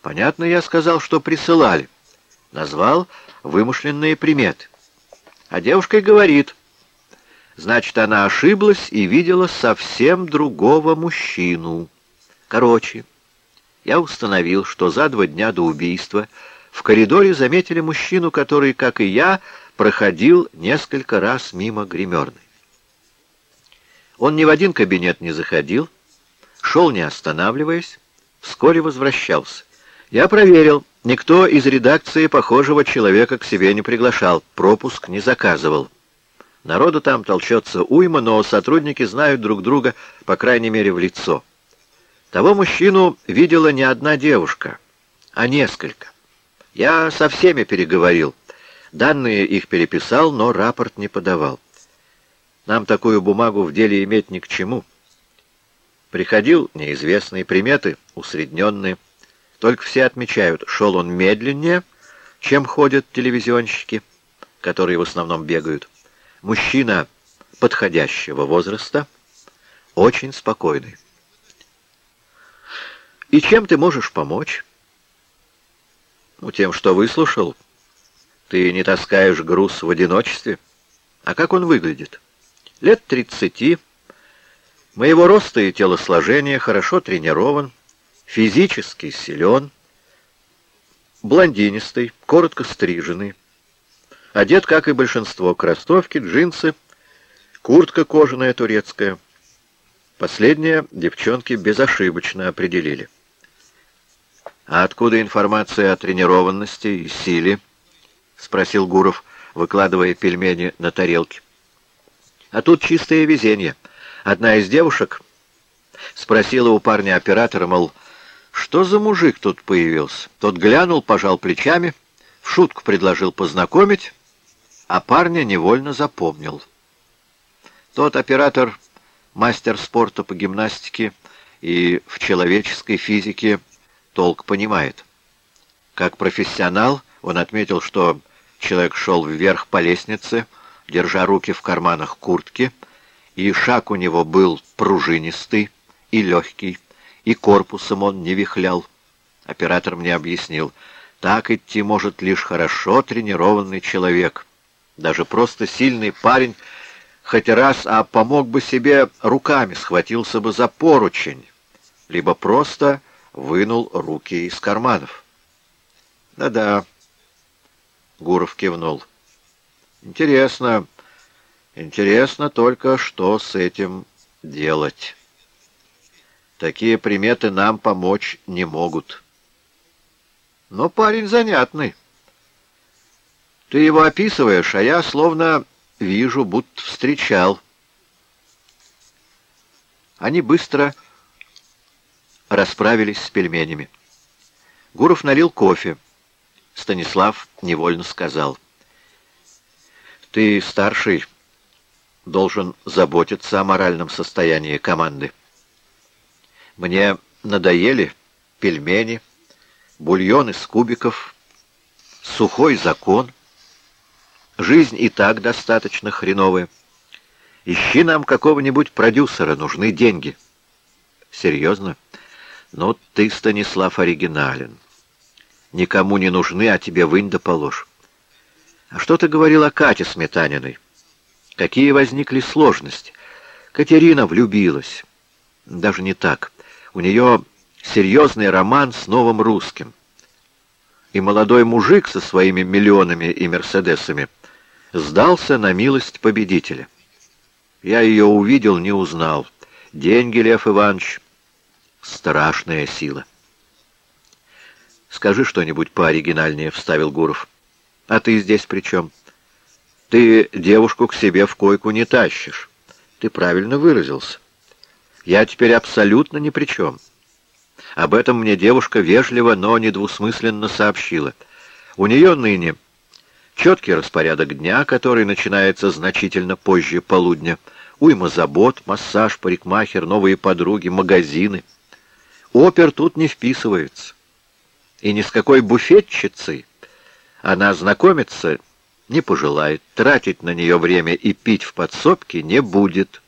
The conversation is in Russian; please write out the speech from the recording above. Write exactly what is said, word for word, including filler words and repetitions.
Понятно, я сказал, что присылали. Назвал вымышленные приметы. А девушка и говорит. Значит, она ошиблась и видела совсем другого мужчину. Короче, я установил, что за два дня до убийства в коридоре заметили мужчину, который, как и я, проходил несколько раз мимо гримерной. Он ни в один кабинет не заходил, шел не останавливаясь, вскоре возвращался. Я проверил, никто из редакции похожего человека к себе не приглашал, пропуск не заказывал. Народу там толчется уйма, но сотрудники знают друг друга, по крайней мере, в лицо. Того мужчину видела не одна девушка, а несколько. Я со всеми переговорил. Данные их переписал, но рапорт не подавал. Нам такую бумагу в деле иметь ни к чему. Приходил неизвестные приметы, усредненные. Только все отмечают, шел он медленнее, чем ходят телевизионщики, которые в основном бегают. Мужчина подходящего возраста, очень спокойный. И чем ты можешь помочь? Ну, тем, что выслушал. Ты не таскаешь груз в одиночестве. А как он выглядит? Лет тридцати, моего роста и телосложения, хорошо тренирован, физически силен, блондинистый, коротко стриженный, одет, как и большинство, кроссовки, джинсы, куртка кожаная турецкая. Последнее девчонки безошибочно определили. «А откуда информация о тренированности и силе?» — спросил Гуров, выкладывая пельмени на тарелке. А тут чистое везение. Одна из девушек спросила у парня-оператора, мол, что за мужик тут появился? Тот глянул, пожал плечами, в шутку предложил познакомить, а парня невольно запомнил. Тот оператор — мастер спорта по гимнастике и в человеческой физике толк понимает. Как профессионал он отметил, что человек шел вверх по лестнице, держа руки в карманах куртки, и шаг у него был пружинистый и легкий, и корпусом он не вихлял. Оператор мне объяснил, так идти может лишь хорошо тренированный человек. Даже просто сильный парень хоть раз, а помог бы себе руками, схватился бы за поручень, либо просто вынул руки из карманов. «Да-да», — Гуров кивнул. Интересно, интересно только, что с этим делать. Такие приметы нам помочь не могут. Но парень занятный. Ты его описываешь, а я словно вижу, будто встречал. Они быстро расправились с пельменями. Гуров налил кофе. Станислав невольно сказал: «Ты, старший, должен заботиться о моральном состоянии команды. Мне надоели пельмени, бульон из кубиков, сухой закон. Жизнь и так достаточно хреновая. Ищи нам какого-нибудь продюсера, нужны деньги». «Серьезно? Ну, ты, Станислав, оригинален. Никому не нужны, а тебе вынь да положь. А что ты говорил о Кате Сметаниной? Какие возникли сложности? Катерина влюбилась. Даже не так. У нее серьезный роман с новым русским. И молодой мужик со своими миллионами и мерседесами сдался на милость победителя. Я ее увидел, не узнал. Деньги, Лев Иванович, страшная сила». «Скажи что-нибудь пооригинальнее», — вставил Гуров. «А ты здесь при чем? Ты девушку к себе в койку не тащишь. Ты правильно выразился. Я теперь абсолютно ни при чем». Об этом мне девушка вежливо, но недвусмысленно сообщила. У нее ныне четкий распорядок дня, который начинается значительно позже полудня, уйма забот, массаж, парикмахер, новые подруги, магазины. Опер тут не вписывается. И ни с какой буфетчицей она знакомиться не пожелает, тратить на нее время и пить в подсобке не будет.